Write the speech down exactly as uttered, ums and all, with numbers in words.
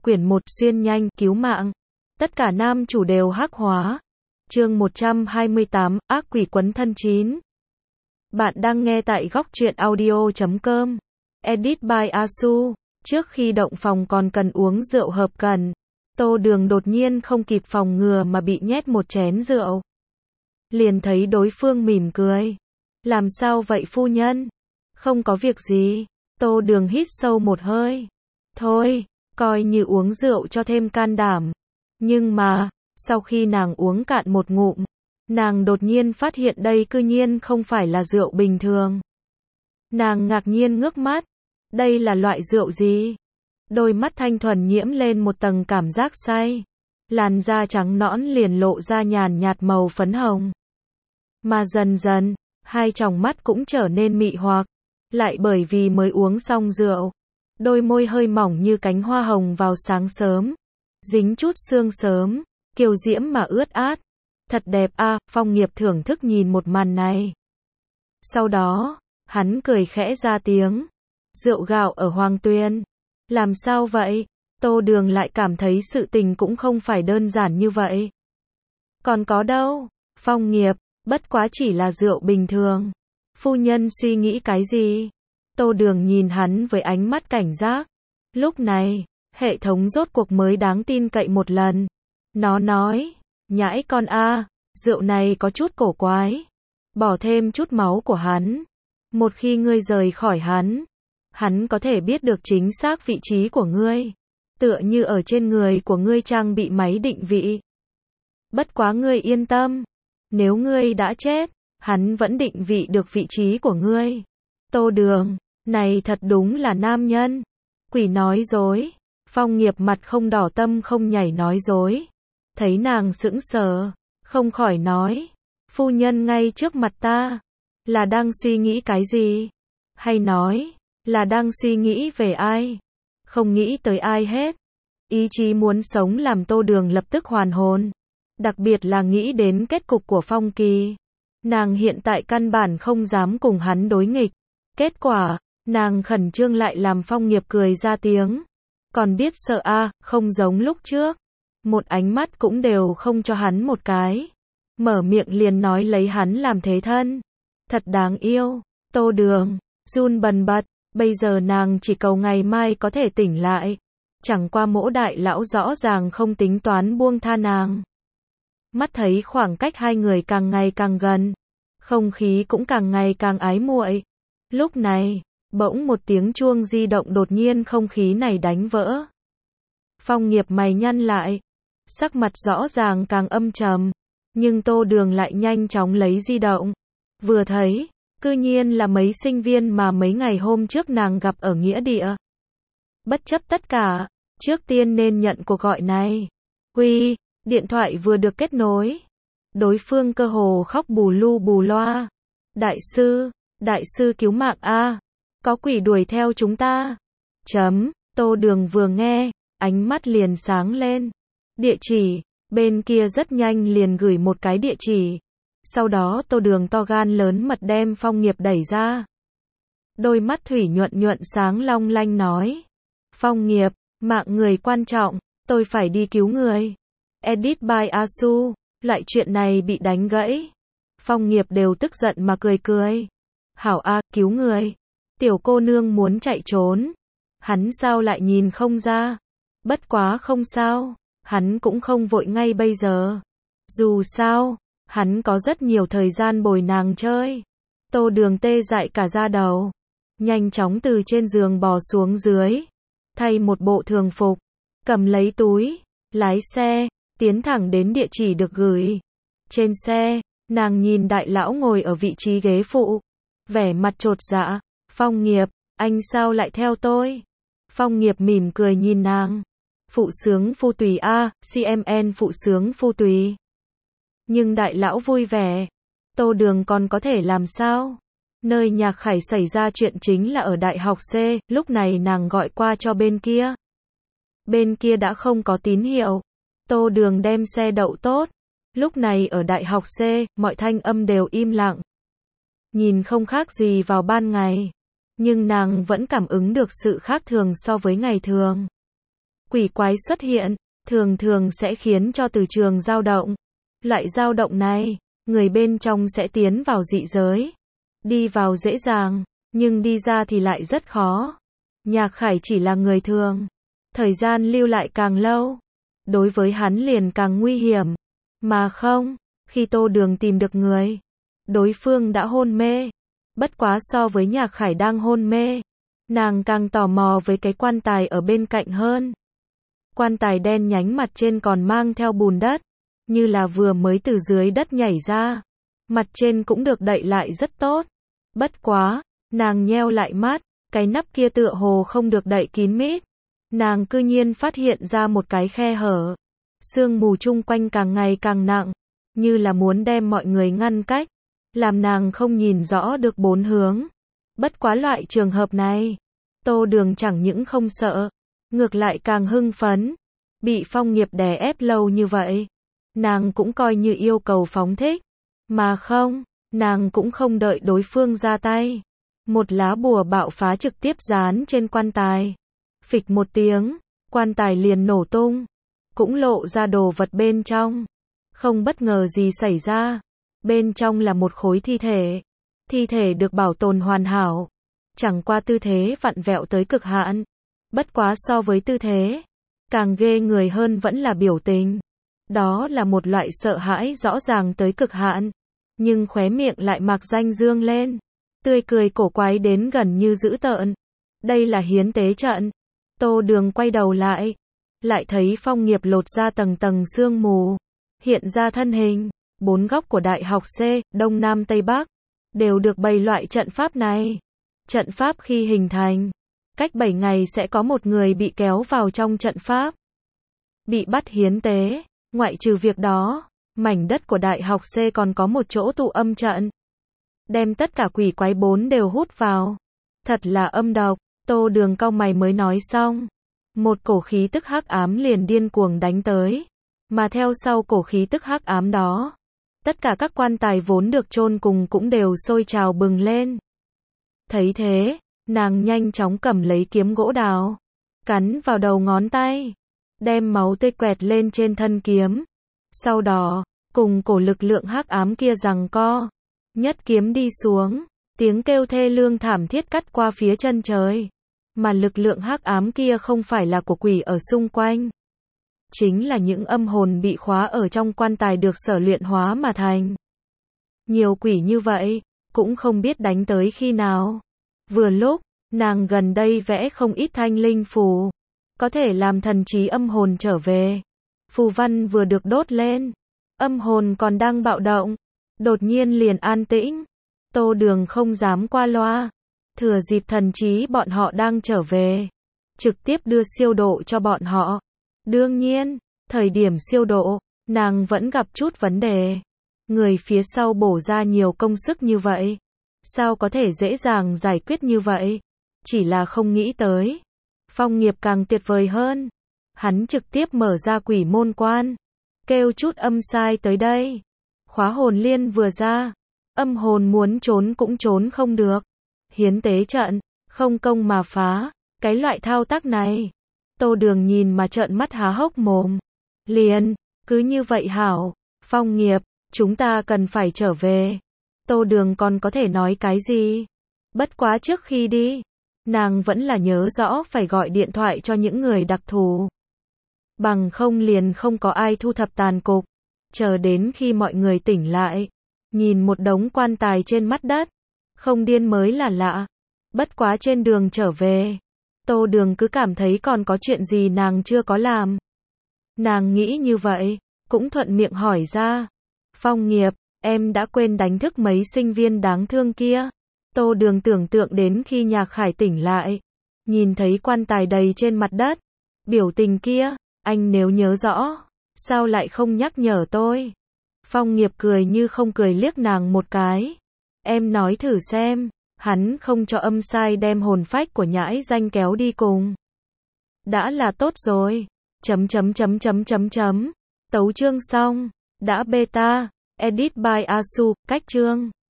quyển một xuyên nhanh, cứu mạng. Tất cả nam chủ đều hắc hóa. Chương một trăm hai mươi tám, ác quỷ quấn thân chín. Bạn đang nghe tại góc truyện audio chấm com. Edit by Asu. Trước khi động phòng còn cần uống rượu hợp cần. Tô Đường đột nhiên không kịp phòng ngừa mà bị nhét một chén rượu. Liền thấy đối phương mỉm cười. Làm sao vậy phu nhân? Không có việc gì. Tô Đường hít sâu một hơi. Thôi, coi như uống rượu cho thêm can đảm. Nhưng mà, sau khi nàng uống cạn một ngụm, nàng đột nhiên phát hiện đây cư nhiên không phải là rượu bình thường. Nàng ngạc nhiên ngước mắt. Đây là loại rượu gì? Đôi mắt thanh thuần nhiễm lên một tầng cảm giác say. Làn da trắng nõn liền lộ ra nhàn nhạt màu phấn hồng. Mà dần dần, hai tròng mắt cũng trở nên mị hoặc. Lại bởi vì mới uống xong rượu. Đôi môi hơi mỏng như cánh hoa hồng vào sáng sớm. Dính chút sương sớm, kiều diễm mà ướt át. Thật đẹp a, à, Phong Nghiệp thưởng thức nhìn một màn này. Sau đó, hắn cười khẽ ra tiếng. Rượu gạo ở Hoàng Tuyền. Làm sao vậy? Tô Đường lại cảm thấy sự tình cũng không phải đơn giản như vậy. Còn có đâu? Phong Nghiệp, bất quá chỉ là rượu bình thường. Phu nhân suy nghĩ cái gì? Tô Đường nhìn hắn với ánh mắt cảnh giác. Lúc này, hệ thống rốt cuộc mới đáng tin cậy một lần. Nó nói, nhãi con a, rượu này có chút cổ quái. Bỏ thêm chút máu của hắn. Một khi ngươi rời khỏi hắn, hắn có thể biết được chính xác vị trí của ngươi. Tựa như ở trên người của ngươi trang bị máy định vị. Bất quá ngươi yên tâm. Nếu ngươi đã chết, hắn vẫn định vị được vị trí của ngươi. Tô Đường, này thật đúng là nam nhân. Quỷ nói dối. Phong Nghiệp mặt không đỏ tâm không nhảy nói dối. Thấy nàng sững sờ, không khỏi nói. Phu nhân ngay trước mặt ta. Là đang suy nghĩ cái gì? Hay nói, là đang suy nghĩ về ai? Không nghĩ tới ai hết. Ý chí muốn sống làm Tô Đường lập tức hoàn hồn. Đặc biệt là nghĩ đến kết cục của Phong Kỳ. Nàng hiện tại căn bản không dám cùng hắn đối nghịch. Kết quả, nàng khẩn trương lại làm Phong Nghiệp cười ra tiếng. Còn biết sợ a, à, không giống lúc trước. Một ánh mắt cũng đều không cho hắn một cái. Mở miệng liền nói lấy hắn làm thế thân. Thật đáng yêu. Tô Đường, run bần bật. Bây giờ nàng chỉ cầu ngày mai có thể tỉnh lại. Chẳng qua Mỗ đại lão rõ ràng không tính toán buông tha nàng. Mắt thấy khoảng cách hai người càng ngày càng gần. Không khí cũng càng ngày càng ái muội. Lúc này, bỗng một tiếng chuông di động đột nhiên không khí này đánh vỡ. Phong Nghiệp mày nhăn lại. Sắc mặt rõ ràng càng âm trầm. Nhưng Tô Đường lại nhanh chóng lấy di động. Vừa thấy, cư nhiên là mấy sinh viên mà mấy ngày hôm trước nàng gặp ở nghĩa địa. Bất chấp tất cả, trước tiên nên nhận cuộc gọi này. Uy, điện thoại vừa được kết nối. Đối phương cơ hồ khóc bù lu bù loa. Đại sư, đại sư cứu mạng a, có quỷ đuổi theo chúng ta. Chấm, Tô Đường vừa nghe, ánh mắt liền sáng lên. Địa chỉ, bên kia rất nhanh liền gửi một cái địa chỉ. Sau đó Tô Đường to gan lớn mật đem Phong Nghiệp đẩy ra. Đôi mắt thủy nhuận nhuận sáng long lanh nói. Phong Nghiệp, mạng người quan trọng, tôi phải đi cứu người. Edit by Asu, loại chuyện này bị đánh gãy. Phong Nghiệp đều tức giận mà cười cười. Hảo a, cứu người. Tiểu cô nương muốn chạy trốn. Hắn sao lại nhìn không ra. Bất quá không sao, hắn cũng không vội ngay bây giờ. Dù sao, hắn có rất nhiều thời gian bồi nàng chơi. Tô Đường tê dại cả da đầu. Nhanh chóng từ trên giường bò xuống dưới. Thay một bộ thường phục. Cầm lấy túi. Lái xe. Tiến thẳng đến địa chỉ được gửi. Trên xe, nàng nhìn đại lão ngồi ở vị trí ghế phụ. Vẻ mặt chột dạ. Phong Nghiệp, anh sao lại theo tôi? Phong Nghiệp mỉm cười nhìn nàng. Phụ sướng phu tùy a, xê em en phụ sướng phu tùy. Nhưng đại lão vui vẻ. Tô Đường còn có thể làm sao? Nơi Nhạc Khải xảy ra chuyện chính là ở Đại học C, lúc này nàng gọi qua cho bên kia. Bên kia đã không có tín hiệu. Tô Đường đem xe đậu tốt. Lúc này ở Đại học C, mọi thanh âm đều im lặng. Nhìn không khác gì vào ban ngày. Nhưng nàng vẫn cảm ứng được sự khác thường so với ngày thường. Quỷ quái xuất hiện, thường thường sẽ khiến cho từ trường dao động. Loại dao động này, người bên trong sẽ tiến vào dị giới. Đi vào dễ dàng, nhưng đi ra thì lại rất khó. Nhạc Khải chỉ là người thường. Thời gian lưu lại càng lâu, đối với hắn liền càng nguy hiểm. Mà không, khi Tô Đường tìm được người, đối phương đã hôn mê. Bất quá so với Nhạc Khải đang hôn mê, nàng càng tò mò với cái quan tài ở bên cạnh hơn. Quan tài đen nhánh mặt trên còn mang theo bùn đất, như là vừa mới từ dưới đất nhảy ra. Mặt trên cũng được đậy lại rất tốt. Bất quá, nàng nheo lại mắt, cái nắp kia tựa hồ không được đậy kín mít. Nàng cư nhiên phát hiện ra một cái khe hở. Sương mù chung quanh càng ngày càng nặng, như là muốn đem mọi người ngăn cách, làm nàng không nhìn rõ được bốn hướng. Bất quá loại trường hợp này, Tô Đường chẳng những không sợ, ngược lại càng hưng phấn. Bị Phong Nghiệp đè ép lâu như vậy, nàng cũng coi như yêu cầu phóng thích. Mà không, nàng cũng không đợi đối phương ra tay. Một lá bùa bạo phá trực tiếp dán trên quan tài. Phịch một tiếng, quan tài liền nổ tung, cũng lộ ra đồ vật bên trong. Không bất ngờ gì xảy ra, bên trong là một khối thi thể. Thi thể được bảo tồn hoàn hảo, chẳng qua tư thế vặn vẹo tới cực hạn. Bất quá so với tư thế, càng ghê người hơn vẫn là biểu tình. Đó là một loại sợ hãi rõ ràng tới cực hạn, nhưng khóe miệng lại mạc danh dương lên, tươi cười cổ quái đến gần như dữ tợn. Đây là hiến tế trận. Tô Đường quay đầu lại, lại thấy Phong Nghiệp lột ra tầng tầng sương mù, hiện ra thân hình. Bốn góc của Đại học C, Đông Nam Tây Bắc, đều được bày loại trận pháp này. Trận pháp khi hình thành, cách bảy ngày sẽ có một người bị kéo vào trong trận pháp, bị bắt hiến tế. Ngoại trừ việc đó, mảnh đất của Đại học C còn có một chỗ tụ âm trận, đem tất cả quỷ quái bốn đều hút vào. Thật là âm độc. Tô Đường cau mày mới nói xong, một cổ khí tức hắc ám liền điên cuồng đánh tới, mà theo sau cổ khí tức hắc ám đó, tất cả các quan tài vốn được chôn cùng cũng đều sôi trào bừng lên. Thấy thế, nàng nhanh chóng cầm lấy kiếm gỗ đào, cắn vào đầu ngón tay, đem máu tươi quẹt lên trên thân kiếm. Sau đó, cùng cổ lực lượng hắc ám kia giằng co, nhất kiếm đi xuống, tiếng kêu thê lương thảm thiết cắt qua phía chân trời. Mà lực lượng hắc ám kia không phải là của quỷ ở xung quanh, chính là những âm hồn bị khóa ở trong quan tài được sở luyện hóa mà thành. Nhiều quỷ như vậy, cũng không biết đánh tới khi nào. Vừa lúc, nàng gần đây vẽ không ít thanh linh phù, có thể làm thần trí âm hồn trở về. Phù văn vừa được đốt lên, âm hồn còn đang bạo động, đột nhiên liền an tĩnh. Tô Đường không dám qua loa, thừa dịp thần trí bọn họ đang trở về, trực tiếp đưa siêu độ cho bọn họ. Đương nhiên, thời điểm siêu độ, nàng vẫn gặp chút vấn đề. Người phía sau bổ ra nhiều công sức như vậy, sao có thể dễ dàng giải quyết như vậy? Chỉ là không nghĩ tới, Phong Nghiệp càng tuyệt vời hơn. Hắn trực tiếp mở ra quỷ môn quan, kêu chút âm sai tới đây. Khóa hồn liên vừa ra, âm hồn muốn trốn cũng trốn không được. Hiến tế trận, không công mà phá, cái loại thao tác này. Tô Đường nhìn mà trợn mắt há hốc mồm. Liền, cứ như vậy hảo, Phong Nghiệp, chúng ta cần phải trở về. Tô Đường còn có thể nói cái gì? Bất quá trước khi đi, nàng vẫn là nhớ rõ phải gọi điện thoại cho những người đặc thù. Bằng không liền không có ai thu thập tàn cục. Chờ đến khi mọi người tỉnh lại, nhìn một đống quan tài trên mặt đất, không điên mới là lạ. Bất quá trên đường trở về, Tô Đường cứ cảm thấy còn có chuyện gì nàng chưa có làm. Nàng nghĩ như vậy, cũng thuận miệng hỏi ra. Phong Nghiệp, em đã quên đánh thức mấy sinh viên đáng thương kia. Tô Đường tưởng tượng đến khi Nhạc Khải tỉnh lại, nhìn thấy quan tài đầy trên mặt đất, biểu tình kia, anh nếu nhớ rõ, sao lại không nhắc nhở tôi? Phong Nghiệp cười như không cười liếc nàng một cái. Em nói thử xem, hắn không cho âm sai đem hồn phách của nhãi danh kéo đi cùng. Đã là tốt rồi. Chấm chấm chấm chấm chấm chấm. Tấu chương xong. Đã beta. Edit by Asu. Cách chương.